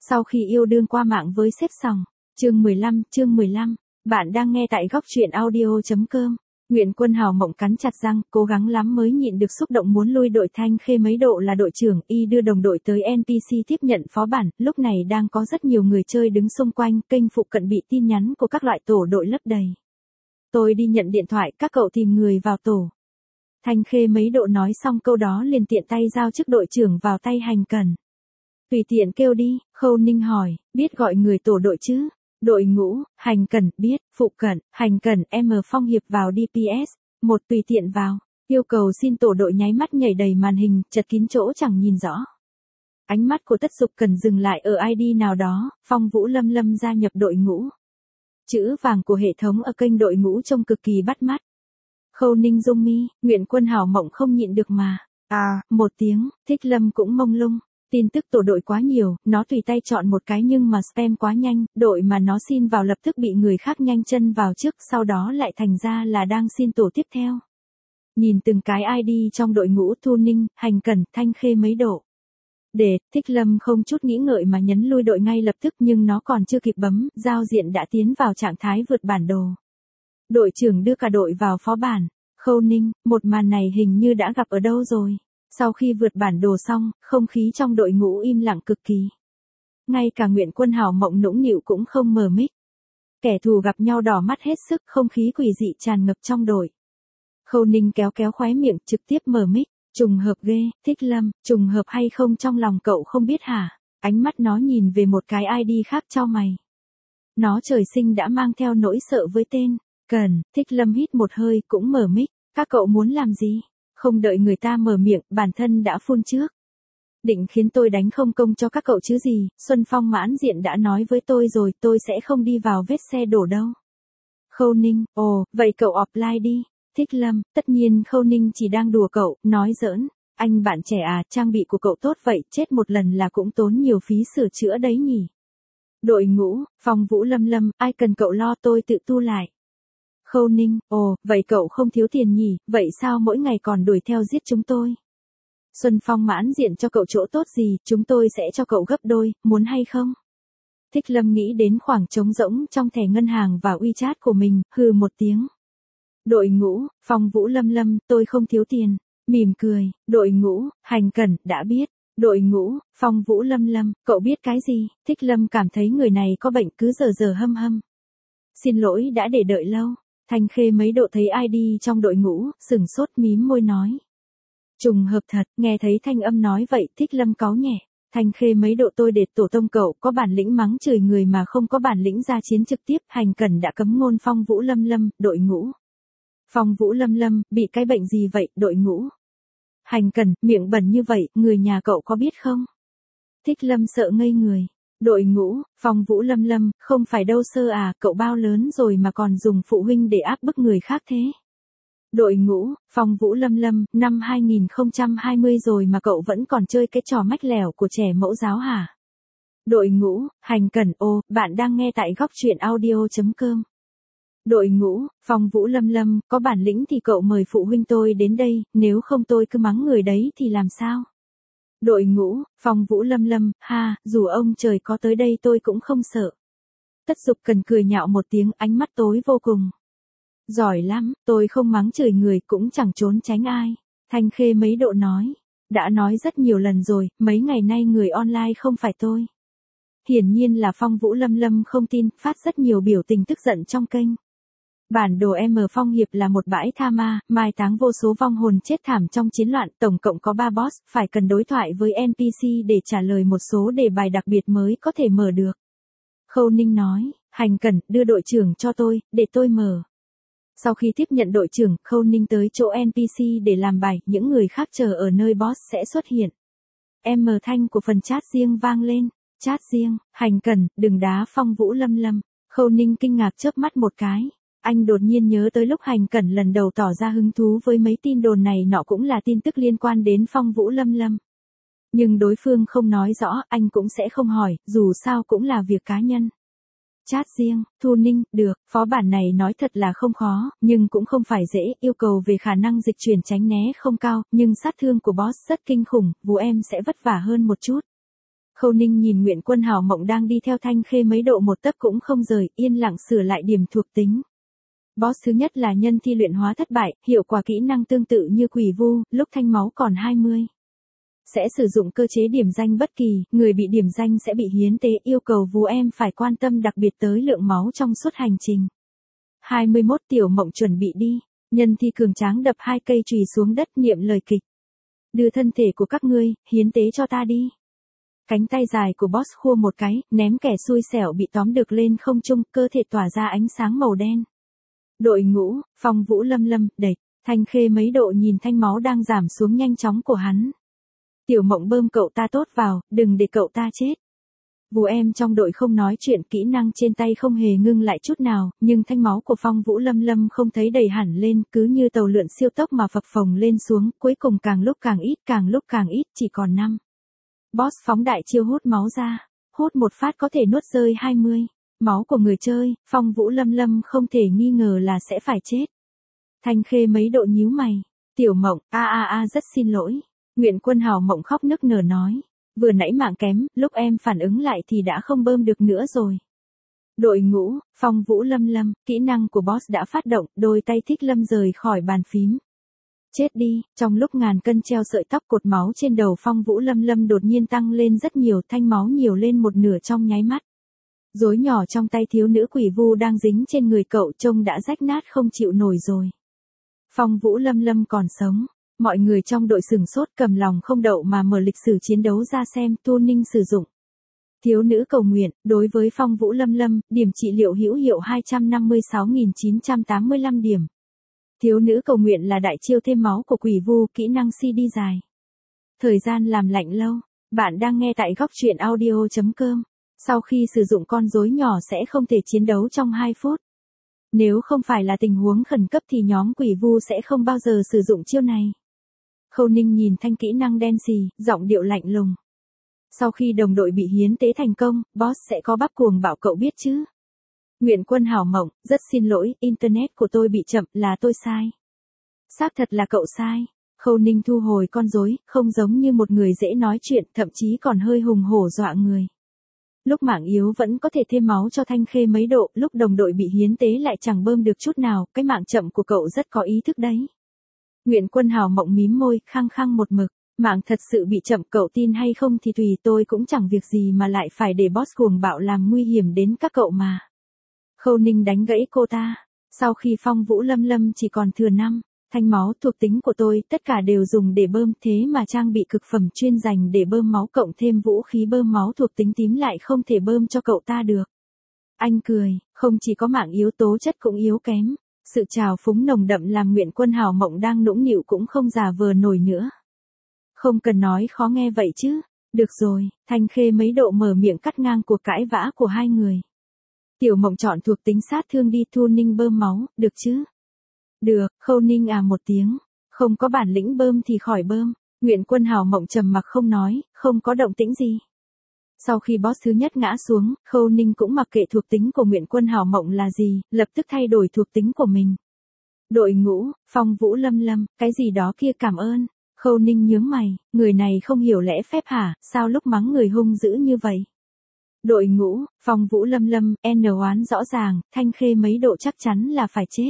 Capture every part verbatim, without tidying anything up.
Sau khi yêu đương qua mạng với sếp sòng. Chương mười lăm, chương mười lăm. Bạn đang nghe tại góc truyện audio chấm com. Nguyễn Quân Hào Mộng cắn chặt răng, cố gắng lắm mới nhịn được xúc động muốn lui đội Thanh Khê mấy độ là đội trưởng, y đưa đồng đội tới en pê xê tiếp nhận phó bản, lúc này đang có rất nhiều người chơi đứng xung quanh, kênh phụ cận bị tin nhắn của các loại tổ đội lấp đầy. Tôi đi nhận điện thoại, các cậu tìm người vào tổ. Thanh Khê mấy độ nói xong câu đó liền tiện tay giao chức đội trưởng vào tay Hành Cẩn. Tùy tiện kêu đi, Khâu Ninh hỏi, biết gọi người tổ đội chứ? Đội ngũ, Hành Cẩn, biết, phụ cận, Hành Cẩn, M Phong Hiệp vào đê pê ét, một tùy tiện vào, yêu cầu xin tổ đội nháy mắt nhảy đầy màn hình, chật kín chỗ chẳng nhìn rõ. Ánh mắt của Tất Dục Cần dừng lại ở i đê nào đó, Phong Vũ Lâm Lâm gia nhập đội ngũ. Chữ vàng của hệ thống ở kênh đội ngũ trông cực kỳ bắt mắt. Khâu Ninh rung mi, Nguyễn Quân Hào Mộng không nhịn được mà. À, một tiếng, Thích Lâm cũng mông lung. Tin tức tổ đội quá nhiều, nó tùy tay chọn một cái nhưng mà spam quá nhanh, đội mà nó xin vào lập tức bị người khác nhanh chân vào trước, sau đó lại thành ra là đang xin tổ tiếp theo. Nhìn từng cái i đê trong đội ngũ Thu Ninh, Hành Cẩn, Thanh Khê mấy độ. Để, Thích Lâm không chút nghĩ ngợi mà nhấn lui đội ngay lập tức nhưng nó còn chưa kịp bấm, giao diện đã tiến vào trạng thái vượt bản đồ. Đội trưởng đưa cả đội vào phó bản. Khâu Ninh, một màn này hình như đã gặp ở đâu rồi. Sau khi vượt bản đồ xong, không khí trong đội ngũ im lặng cực kỳ. Ngay cả Nguyễn Quân Hào Mộng nũng nịu cũng không mở mic. Kẻ thù gặp nhau đỏ mắt hết sức, không khí quỷ dị tràn ngập trong đội. Khâu Ninh kéo kéo khóe miệng, trực tiếp mở mic. Trùng hợp ghê, Thích Lâm, trùng hợp hay không trong lòng cậu không biết hả? Ánh mắt nó nhìn về một cái i đê khác chau mày. Nó trời sinh đã mang theo nỗi sợ với tên. Cần, Thích Lâm hít một hơi cũng mở mic. Các cậu muốn làm gì? Không đợi người ta mở miệng, bản thân đã phun trước. Định khiến tôi đánh không công cho các cậu chứ gì, Xuân Phong Mãn Diện đã nói với tôi rồi, tôi sẽ không đi vào vết xe đổ đâu. Khâu Ninh, ồ, vậy cậu offline đi. Thích Lâm, tất nhiên Khâu Ninh chỉ đang đùa cậu, nói giỡn. Anh bạn trẻ à, trang bị của cậu tốt vậy, chết một lần là cũng tốn nhiều phí sửa chữa đấy nhỉ. Đội ngũ, Phong Vũ Lâm Lâm, ai cần cậu lo tôi tự tu lại. Khâu Ninh, ồ, vậy cậu không thiếu tiền nhỉ, vậy sao mỗi ngày còn đuổi theo giết chúng tôi? Xuân Phong Mãn Diện cho cậu chỗ tốt gì, chúng tôi sẽ cho cậu gấp đôi, muốn hay không? Thích Lâm nghĩ đến khoảng trống rỗng trong thẻ ngân hàng và WeChat của mình, hừ một tiếng. Đội ngũ, Phong Vũ Lâm Lâm, tôi không thiếu tiền. Mỉm cười, đội ngũ, Hành Cẩn, đã biết. Đội ngũ, Phong Vũ Lâm Lâm, cậu biết cái gì? Thích Lâm cảm thấy người này có bệnh cứ giờ giờ hâm hâm. Xin lỗi đã để đợi lâu. Thanh Khê mấy độ thấy i đê trong đội ngũ, sừng sốt mím môi nói. Trùng hợp thật, nghe thấy thanh âm nói vậy, Thích Lâm cáu nhẹ. Thanh Khê mấy độ tôi để tổ tông cậu có bản lĩnh mắng chửi người mà không có bản lĩnh ra chiến trực tiếp, Hành Cẩn đã cấm ngôn Phong Vũ Lâm Lâm, đội ngũ. Phong Vũ Lâm Lâm, bị cái bệnh gì vậy, đội ngũ? Hành Cẩn, miệng bẩn như vậy, người nhà cậu có biết không? Thích Lâm sợ ngây người. Đội ngũ, Phong Vũ Lâm Lâm, không phải đâu sơ à, cậu bao lớn rồi mà còn dùng phụ huynh để áp bức người khác thế. Đội ngũ, Phong Vũ Lâm Lâm, năm hai nghìn không trăm hai mươi rồi mà cậu vẫn còn chơi cái trò mách lẻo của trẻ mẫu giáo hả? Đội ngũ, Hành Cẩn, ô, bạn đang nghe tại góc truyện audio chấm com. Đội ngũ, Phong Vũ Lâm Lâm, có bản lĩnh thì cậu mời phụ huynh tôi đến đây, nếu không tôi cứ mắng người đấy thì làm sao? Đội ngũ, Phong Vũ Lâm Lâm, ha, dù ông trời có tới đây tôi cũng không sợ. Tất Dục Cần cười nhạo một tiếng, ánh mắt tối vô cùng. Giỏi lắm, tôi không mắng chửi người cũng chẳng trốn tránh ai. Thanh Khê mấy độ nói. Đã nói rất nhiều lần rồi, mấy ngày nay người online không phải tôi. Hiển nhiên là Phong Vũ Lâm Lâm không tin, phát rất nhiều biểu tình tức giận trong kênh. Bản đồ M Phong Hiệp là một bãi tha ma, mai táng vô số vong hồn chết thảm trong chiến loạn, tổng cộng có ba boss, phải cần đối thoại với en pê xê để trả lời một số đề bài đặc biệt mới có thể mở được. Khâu Ninh nói, Hành Cẩn, đưa đội trưởng cho tôi, để tôi mở. Sau khi tiếp nhận đội trưởng, Khâu Ninh tới chỗ en pê xê để làm bài, những người khác chờ ở nơi boss sẽ xuất hiện. M thanh của phần chat riêng vang lên, chat riêng, Hành Cẩn, đừng đá Phong Vũ Lâm Lâm. Khâu Ninh kinh ngạc chớp mắt một cái. Anh đột nhiên nhớ tới lúc Hành Cẩn lần đầu tỏ ra hứng thú với mấy tin đồn này nọ cũng là tin tức liên quan đến Phong Vũ Lâm Lâm. Nhưng đối phương không nói rõ, anh cũng sẽ không hỏi, dù sao cũng là việc cá nhân. Chat riêng, Thu Ninh, được, phó bản này nói thật là không khó, nhưng cũng không phải dễ, yêu cầu về khả năng dịch chuyển tránh né không cao, nhưng sát thương của boss rất kinh khủng, vụ em sẽ vất vả hơn một chút. Khâu Ninh nhìn Nguyện Quân Hào Mộng đang đi theo Thanh Khê mấy độ một tấc cũng không rời, yên lặng sửa lại điểm thuộc tính. Boss thứ nhất là nhân thi luyện hóa thất bại, hiệu quả kỹ năng tương tự như quỷ vu, lúc thanh máu còn hai mươi. Sẽ sử dụng cơ chế điểm danh bất kỳ, người bị điểm danh sẽ bị hiến tế, yêu cầu vú em phải quan tâm đặc biệt tới lượng máu trong suốt hành trình. hai mươi mốt Tiểu Mộng chuẩn bị đi, nhân thi cường tráng đập hai cây chùy xuống đất niệm lời kịch. Đưa thân thể của các ngươi, hiến tế cho ta đi. Cánh tay dài của boss khua một cái, ném kẻ xui xẻo bị tóm được lên không trung, cơ thể tỏa ra ánh sáng màu đen. Đội ngũ, Phong Vũ Lâm Lâm, đẩy, Thanh Khê mấy độ nhìn thanh máu đang giảm xuống nhanh chóng của hắn. Tiểu Mộng bơm cậu ta tốt vào, đừng để cậu ta chết. Vú em trong đội không nói chuyện, kỹ năng trên tay không hề ngưng lại chút nào, nhưng thanh máu của Phong Vũ Lâm Lâm không thấy đầy hẳn lên, cứ như tàu lượn siêu tốc mà phập phồng lên xuống, cuối cùng càng lúc càng ít, càng lúc càng ít, chỉ còn năm. Boss phóng đại chiêu hút máu ra, hút một phát có thể nuốt rơi hai mươi. Máu của người chơi, Phong Vũ Lâm Lâm không thể nghi ngờ là sẽ phải chết. Thanh Khê mấy độ nhíu mày. Tiểu Mộng, a a a rất xin lỗi. Nguyện Quân Hào Mộng khóc nức nở nói. Vừa nãy mạng kém, lúc em phản ứng lại thì đã không bơm được nữa rồi. Đội ngũ, Phong Vũ Lâm Lâm, kỹ năng của boss đã phát động, đôi tay Thích Lâm rời khỏi bàn phím. Chết đi, trong lúc ngàn cân treo sợi tóc, cột máu trên đầu Phong Vũ Lâm Lâm đột nhiên tăng lên rất nhiều, thanh máu nhiều lên một nửa trong nháy mắt. Rối nhỏ trong tay thiếu nữ quỷ vu đang dính trên người cậu trông đã rách nát không chịu nổi rồi. Phong Vũ Lâm Lâm còn sống. Mọi người trong đội sừng sốt, cầm lòng không đậu mà mở lịch sử chiến đấu ra xem. Tu Ninh sử dụng thiếu nữ cầu nguyện, đối với Phong Vũ Lâm Lâm, điểm trị liệu hữu hiệu hai trăm năm mươi sáu nghìn chín trăm tám mươi lăm điểm. Thiếu nữ cầu nguyện là đại chiêu thêm máu của quỷ vu, kỹ năng xê đê dài. Thời gian làm lạnh lâu. Bạn đang nghe tại góc truyện audio chấm com. Sau khi sử dụng con rối nhỏ sẽ không thể chiến đấu trong hai phút. Nếu không phải là tình huống khẩn cấp thì nhóm quỷ vu sẽ không bao giờ sử dụng chiêu này. Khâu Ninh nhìn thanh kỹ năng đen xì, giọng điệu lạnh lùng. Sau khi đồng đội bị hiến tế thành công, boss sẽ có bắp cuồng bảo cậu biết chứ. Nguyện Quân Hào Mộng, rất xin lỗi, internet của tôi bị chậm, là tôi sai. Xác thật là cậu sai. Khâu Ninh thu hồi con rối, không giống như một người dễ nói chuyện, thậm chí còn hơi hùng hổ dọa người. Lúc mạng yếu vẫn có thể thêm máu cho Thanh Khê mấy độ, lúc đồng đội bị hiến tế lại chẳng bơm được chút nào, cái mạng chậm của cậu rất có ý thức đấy. Nguyện Quân Hào Mộng mím môi, khăng khăng một mực, mạng thật sự bị chậm, cậu tin hay không thì tùy, tôi cũng chẳng việc gì mà lại phải để boss cuồng bạo làm nguy hiểm đến các cậu mà. Khâu Ninh đánh gãy cô ta, sau khi Phong Vũ Lâm Lâm chỉ còn thừa năm. Thanh máu thuộc tính của tôi, tất cả đều dùng để bơm, thế mà trang bị cực phẩm chuyên dành để bơm máu cộng thêm vũ khí bơm máu thuộc tính tím lại không thể bơm cho cậu ta được. Anh cười, không chỉ có mạng yếu tố chất cũng yếu kém. Sự trào phúng nồng đậm làm Nguyện Quân Hào Mộng đang nũng nịu cũng không giả vờ nổi nữa. Không cần nói khó nghe vậy chứ. Được rồi, Thanh Khê mấy độ mở miệng cắt ngang cuộc cãi vã của hai người. Tiểu Mộng chọn thuộc tính sát thương đi, Tu Ninh bơm máu, được chứ? Được, Khâu Ninh à một tiếng. Không có bản lĩnh bơm thì khỏi bơm. Nguyện Quân Hào Mộng trầm mặc không nói, không có động tĩnh gì. Sau khi boss thứ nhất ngã xuống, Khâu Ninh cũng mặc kệ thuộc tính của Nguyện Quân Hào Mộng là gì, lập tức thay đổi thuộc tính của mình. Đội ngũ, Phong Vũ Lâm Lâm, cái gì đó kia, cảm ơn. Khâu Ninh nhướng mày, người này không hiểu lẽ phép hả, sao lúc mắng người hung dữ như vậy. Đội ngũ, Phong Vũ Lâm Lâm, N oán rõ ràng, Thanh Khê mấy độ chắc chắn là phải chết.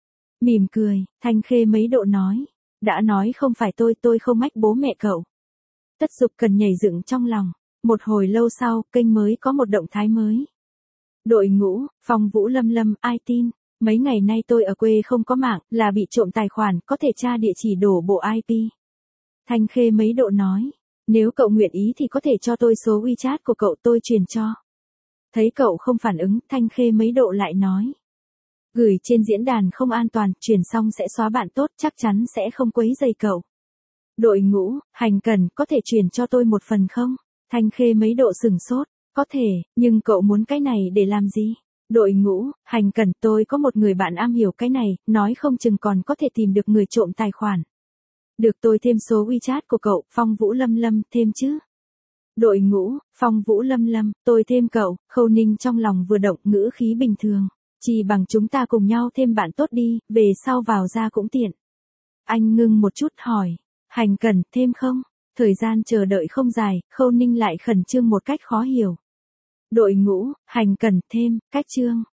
Mỉm cười, Thanh Khê mấy độ nói. Đã nói không phải tôi, tôi không mách bố mẹ cậu. Tất Dục cần nhảy dựng trong lòng. Một hồi lâu sau, kênh mới có một động thái mới. Đội ngũ, Phong Vũ Lâm Lâm, ai tin? Mấy ngày nay tôi ở quê không có mạng, là bị trộm tài khoản, có thể tra địa chỉ đổ bộ i pê. Thanh Khê mấy độ nói. Nếu cậu nguyện ý thì có thể cho tôi số WeChat của cậu, tôi truyền cho. Thấy cậu không phản ứng, Thanh Khê mấy độ lại nói. Gửi trên diễn đàn không an toàn, truyền xong sẽ xóa bạn tốt, chắc chắn sẽ không quấy rầy cậu. Đội ngũ, Hành Cần, có thể truyền cho tôi một phần không? Thanh Khê mấy độ sừng sốt. Có thể, nhưng cậu muốn cái này để làm gì? Đội ngũ, Hành Cần, tôi có một người bạn am hiểu cái này, nói không chừng còn có thể tìm được người trộm tài khoản. Được, tôi thêm số WeChat của cậu, Phong Vũ Lâm Lâm, thêm chứ? Đội ngũ, Phong Vũ Lâm Lâm, tôi thêm cậu. Khâu Ninh trong lòng vừa động, ngữ khí bình thường. Chỉ bằng chúng ta cùng nhau thêm bạn tốt đi, về sau vào ra cũng tiện. Anh ngưng một chút hỏi. Hành Cần, thêm không? Thời gian chờ đợi không dài, Khâu Ninh lại khẩn trương một cách khó hiểu. Đội ngũ, hành cần, thêm, cách chương.